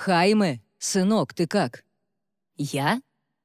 «Хайме, сынок, ты как?» «Я?»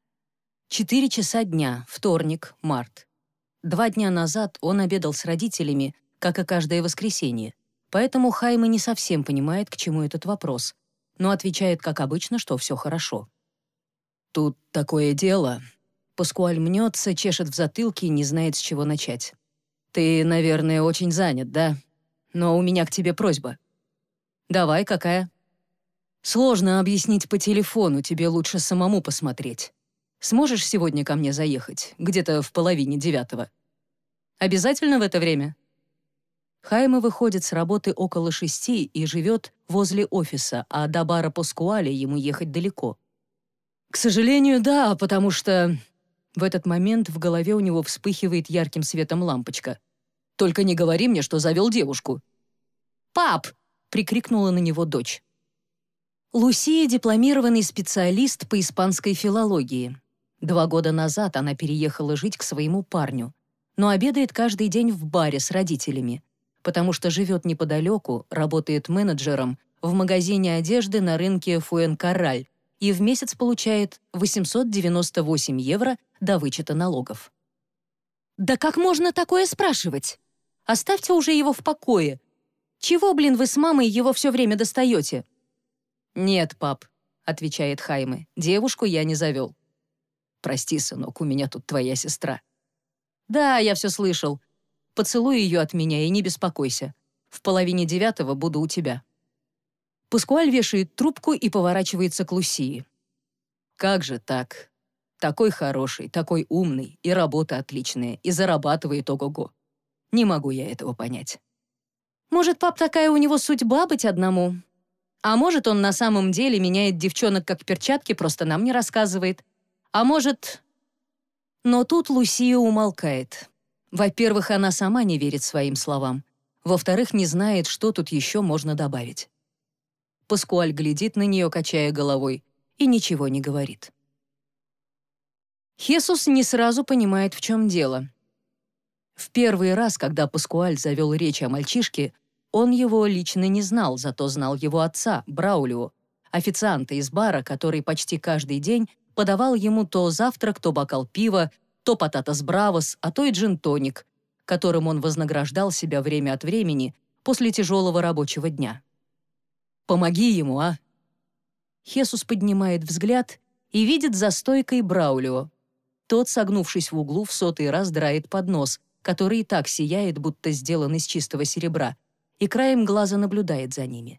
4 часа дня, вторник, март. 2 дня назад он обедал с родителями, как и каждое воскресенье, поэтому Хайме не совсем понимает, к чему этот вопрос, но отвечает, как обычно, что все хорошо. «Тут такое дело». Паскуаль мнется, чешет в затылке и не знает, с чего начать. «Ты, наверное, очень занят, да? Но у меня к тебе просьба». «Давай, какая?» «Сложно объяснить по телефону, тебе лучше самому посмотреть. Сможешь сегодня ко мне заехать, где-то в 8:30? Обязательно в это время?» Хайме выходит с работы около 6 и живет возле офиса, а до бара Паскуаля ему ехать далеко. «К сожалению, да, потому что...» В этот момент в голове у него вспыхивает ярким светом лампочка. «Только не говори мне, что завел девушку». «Пап!» — прикрикнула на него дочь. Лусия — дипломированный специалист по испанской филологии. 2 года назад она переехала жить к своему парню, но обедает каждый день в баре с родителями, потому что живет неподалеку, работает менеджером в магазине одежды на рынке Фуэнкарраль и в месяц получает 898 евро до вычета налогов. «Да как можно такое спрашивать? Оставьте уже его в покое. Чего, блин, вы с мамой его все время достаете?» «Нет, пап», — отвечает Хайме, — «девушку я не завел». «Прости, сынок, у меня тут твоя сестра». «Да, я все слышал. Поцелуй ее от меня и не беспокойся. В 8:30 буду у тебя». Паскуаль вешает трубку и поворачивается к Лусии. «Как же так? Такой хороший, такой умный, и работа отличная, и зарабатывает ого-го. Не могу я этого понять». «Может, пап, такая у него судьба быть одному? А может, он на самом деле меняет девчонок как перчатки, просто нам не рассказывает. А может...» Но тут Лусия умолкает. Во-первых, она сама не верит своим словам. Во-вторых, не знает, что тут еще можно добавить. Паскуаль глядит на нее, качая головой, и ничего не говорит. Хесус не сразу понимает, в чем дело. В первый раз, когда Паскуаль завел речь о мальчишке, он его лично не знал, зато знал его отца, Браулио, официанта из бара, который почти каждый день подавал ему то завтрак, то бокал пива, то пататас бравос, а то и джин-тоник, которым он вознаграждал себя время от времени после тяжелого рабочего дня. «Помоги ему, а!» Хесус поднимает взгляд и видит за стойкой Браулио. Тот, согнувшись в углу, в 100-й раз драет поднос, который и так сияет, будто сделан из чистого серебра, и краем глаза наблюдает за ними.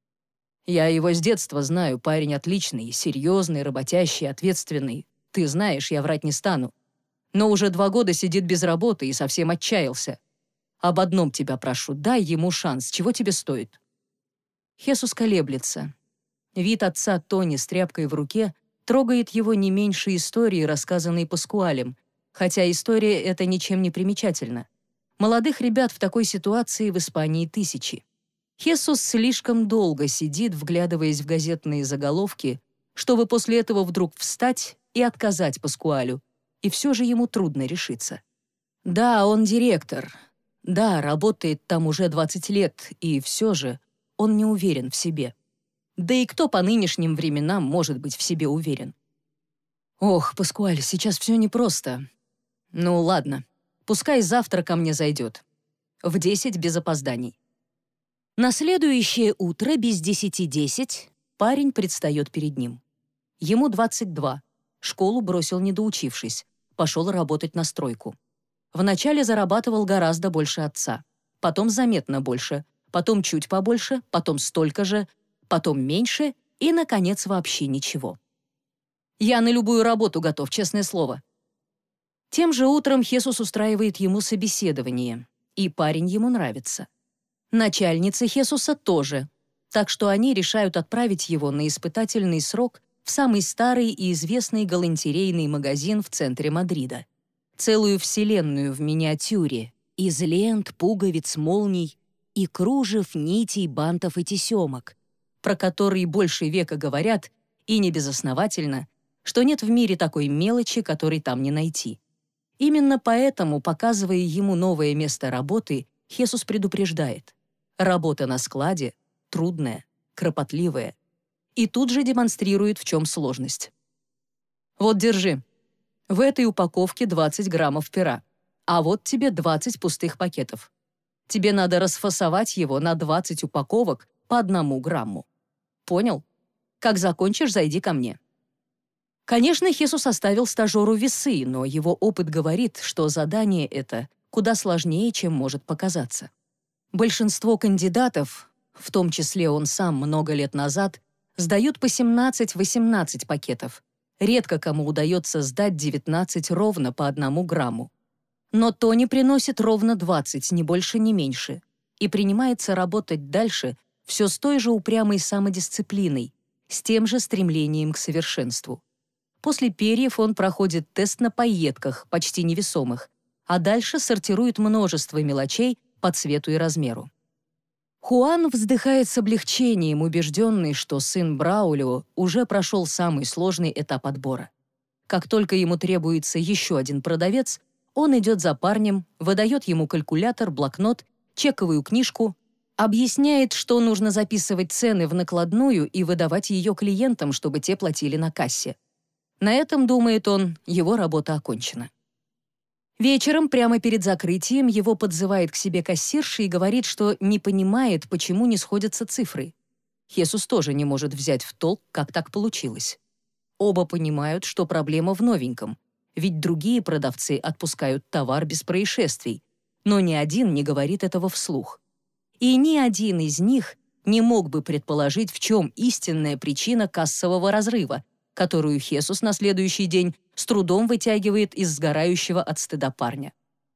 «Я его с детства знаю, парень отличный, серьезный, работящий, ответственный. Ты знаешь, я врать не стану. Но уже 2 года сидит без работы и совсем отчаялся. Об одном тебя прошу, дай ему шанс, чего тебе стоит?» Хесус колеблется. Вид отца Тони с тряпкой в руке трогает его не меньше истории, рассказанной Паскуалем, хотя история эта ничем не примечательна. Молодых ребят в такой ситуации в Испании тысячи. Хесус слишком долго сидит, вглядываясь в газетные заголовки, чтобы после этого вдруг встать и отказать Паскуалю, и все же ему трудно решиться. Да, он директор. Да, работает там уже 20 лет, и все же он не уверен в себе. Да и кто по нынешним временам может быть в себе уверен? Ох, Паскуаль, сейчас все непросто. Ну ладно, пускай завтра ко мне зайдет. В 10 без опозданий. На следующее утро без 10:10 парень предстает перед ним. Ему 22, школу бросил не доучившись, пошел работать на стройку. Вначале зарабатывал гораздо больше отца, потом заметно больше, потом чуть побольше, потом столько же, потом меньше и, наконец, вообще ничего. «Я на любую работу готов, честное слово». Тем же утром Хесус устраивает ему собеседование, и парень ему нравится. Начальница Хесуса тоже, так что они решают отправить его на испытательный срок в самый старый и известный галантерейный магазин в центре Мадрида. Целую вселенную в миниатюре, из лент, пуговиц, молний и кружев, нитей, бантов и тесемок, про которые больше века говорят, и не безосновательно, что нет в мире такой мелочи, которой там не найти. Именно поэтому, показывая ему новое место работы, Хесус предупреждает: работа на складе трудная, кропотливая. и тут же демонстрирует, в чем сложность. «Вот, держи. В этой упаковке 20 граммов пера, а вот тебе 20 пустых пакетов. Тебе надо расфасовать его на 20 упаковок по 1 грамму. Понял? Как закончишь, зайди ко мне». Конечно, Хесус оставил стажеру весы, но его опыт говорит, что задание это куда сложнее, чем может показаться. Большинство кандидатов, в том числе он сам много лет назад, сдают по 17-18 пакетов. Редко кому удается сдать 19 ровно по 1 грамму. Но Тони приносит ровно 20, ни больше, ни меньше, и принимается работать дальше все с той же упрямой самодисциплиной, с тем же стремлением к совершенству. После перьев он проходит тест на пайетках, почти невесомых, а дальше сортирует множество мелочей по цвету и размеру. Хуан вздыхает с облегчением, убежденный, что сын Браулио уже прошел самый сложный этап отбора. Как только ему требуется еще один продавец, он идет за парнем, выдает ему калькулятор, блокнот, чековую книжку, объясняет, что нужно записывать цены в накладную и выдавать ее клиентам, чтобы те платили на кассе. На этом, думает он, его работа окончена. Вечером, прямо перед закрытием, его подзывает к себе кассирша и говорит, что не понимает, почему не сходятся цифры. Хесус тоже не может взять в толк, как так получилось. Оба понимают, что проблема в новеньком, ведь другие продавцы отпускают товар без происшествий, но ни один не говорит этого вслух. И ни один из них не мог бы предположить, в чем истинная причина кассового разрыва, которую Хесус на следующий день с трудом вытягивает из сгорающего от стыда парня.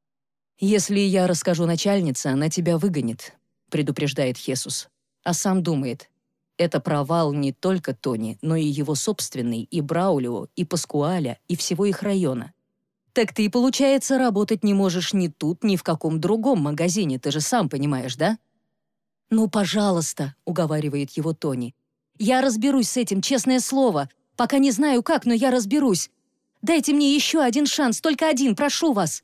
«Если я расскажу начальнице, она тебя выгонит», — предупреждает Хесус. А сам думает, это провал не только Тони, но и его собственный, и Браулио, и Паскуаля, и всего их района. «Так ты, получается, работать не можешь ни тут, ни в каком другом магазине, ты же сам понимаешь, да?» «Ну, пожалуйста», — уговаривает его Тони. «Я разберусь с этим, честное слово. Пока не знаю как, но я разберусь. Дайте мне еще один шанс, только один, прошу вас».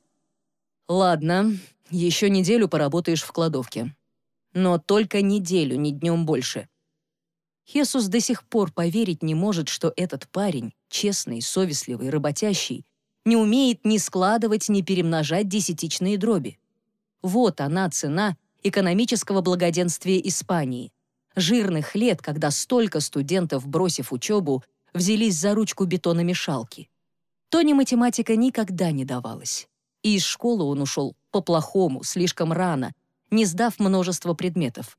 «Ладно, еще неделю поработаешь в кладовке. Но только неделю, ни днем больше». Хесус до сих пор поверить не может, что этот парень, честный, совестливый, работящий, не умеет ни складывать, ни перемножать десятичные дроби. Вот она цена экономического благоденствия Испании. Жирных лет, когда столько студентов, бросив учебу, взялись за ручку бетономешалки. Тони математика никогда не давалась. И из школы он ушел по-плохому, слишком рано, не сдав множество предметов.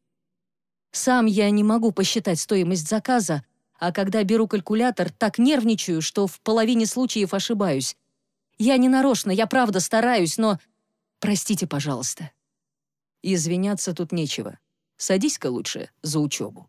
Сам я не могу посчитать стоимость заказа, а когда беру калькулятор, так нервничаю, что в половине случаев ошибаюсь. Я не нарочно, я правда стараюсь, но... Простите, пожалуйста. Извиняться тут нечего. Садись-ка лучше за учебу.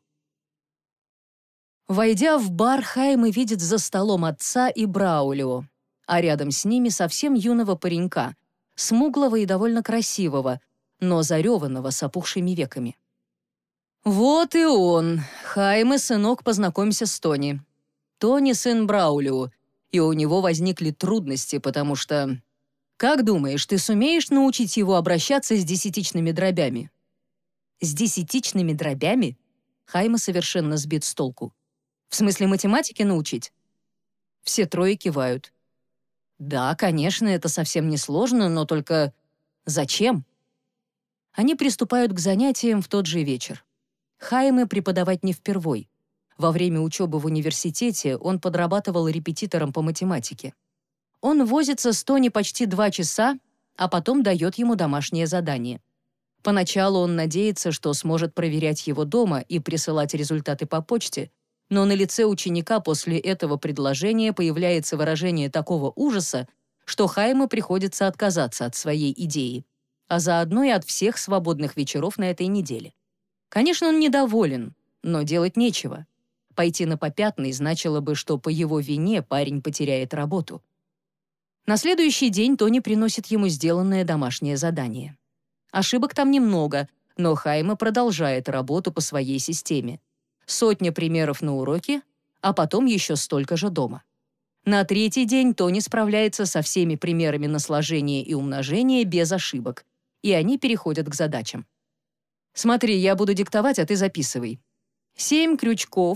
Войдя в бар, Хайме видит за столом отца и Браулио, а рядом с ними совсем юного паренька, смуглого и довольно красивого, но зареванного с опухшими веками. «Вот и он. Хайме, сынок, познакомься с Тони. Тони — сын Браулио, и у него возникли трудности, потому что... Как думаешь, ты сумеешь научить его обращаться с десятичными дробями?» «С десятичными дробями?» Хайме совершенно сбит с толку. «В смысле математики научить?» Все трое кивают. «Да, конечно, это совсем не сложно, но только... Зачем?» Они приступают к занятиям в тот же вечер. Хайме преподавать не впервой. Во время учебы в университете он подрабатывал репетитором по математике. Он возится с Тони почти 2 часа, а потом дает ему домашнее задание. Поначалу он надеется, что сможет проверять его дома и присылать результаты по почте, но на лице ученика после этого предложения появляется выражение такого ужаса, что Хайме приходится отказаться от своей идеи, а заодно и от всех свободных вечеров на этой неделе. Конечно, он недоволен, но делать нечего. Пойти на попятный значило бы, что по его вине парень потеряет работу. На следующий день Тони приносит ему сделанное домашнее задание. Ошибок там немного, но Хайме продолжает работу по своей системе. 100 примеров на уроке, а потом еще столько же дома. На 3-й день Тони справляется со всеми примерами на сложение и умножение без ошибок, и они переходят к задачам. «Смотри, я буду диктовать, а ты записывай. 7 крючков,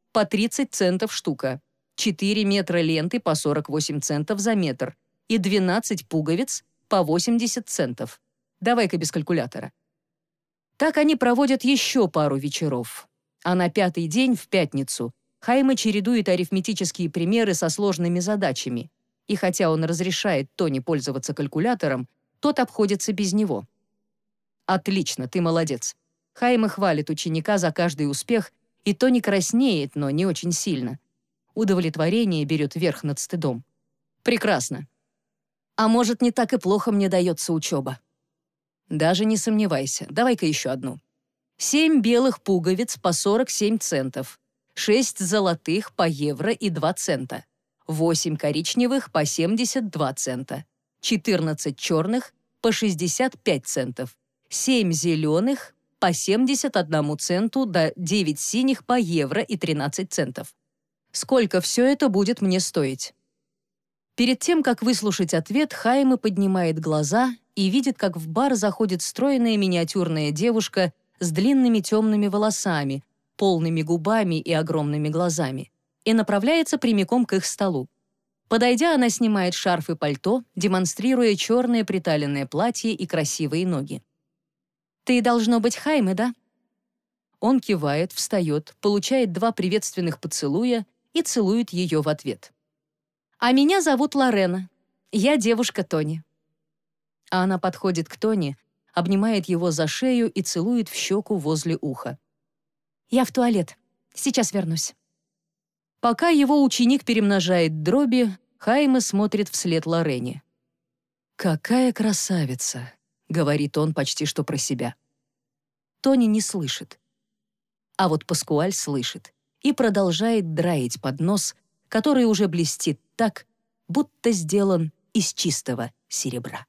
по 30 центов штука, 4 метра ленты по 48 центов за метр и 12 пуговиц по 80 центов. Давай-ка без калькулятора. Так они проводят еще пару вечеров. А на 5-й день, в пятницу, Хайме чередует арифметические примеры со сложными задачами. И хотя он разрешает Тони пользоваться калькулятором, тот обходится без него. «Отлично, ты молодец». Хайме хвалит ученика за каждый успех, и Тони краснеет, но не очень сильно. Удовлетворение берет верх над стыдом. «Прекрасно. А может, не так и плохо мне дается учеба?» «Даже не сомневайся. Давай-ка еще одну. 7 белых пуговиц по 47 центов, 6 золотых по евро и 2 цента, 8 коричневых по 72 цента, 14 черных по 65 центов, 7 зеленых по 71 центу до 9 синих по евро и 13 центов. Сколько все это будет мне стоить?» Перед тем, как выслушать ответ, Хайме поднимает глаза и видит, как в бар заходит стройная миниатюрная девушка с длинными темными волосами, полными губами и огромными глазами, и направляется прямиком к их столу. Подойдя, она снимает шарф и пальто, демонстрируя черное приталенное платье и красивые ноги. «Ты, должно быть, Хайме, да?» Он кивает, встает, получает 2 приветственных поцелуя и целует ее в ответ. «А меня зовут Лорена. Я девушка Тони». А она подходит к Тони, обнимает его за шею и целует в щеку возле уха. «Я в туалет. Сейчас вернусь». Пока его ученик перемножает дроби, Хайме смотрит вслед Лорене. «Какая красавица!» — говорит он почти что про себя. Тони не слышит. А вот Паскуаль слышит и продолжает драить поднос, который уже блестит так, будто сделан из чистого серебра.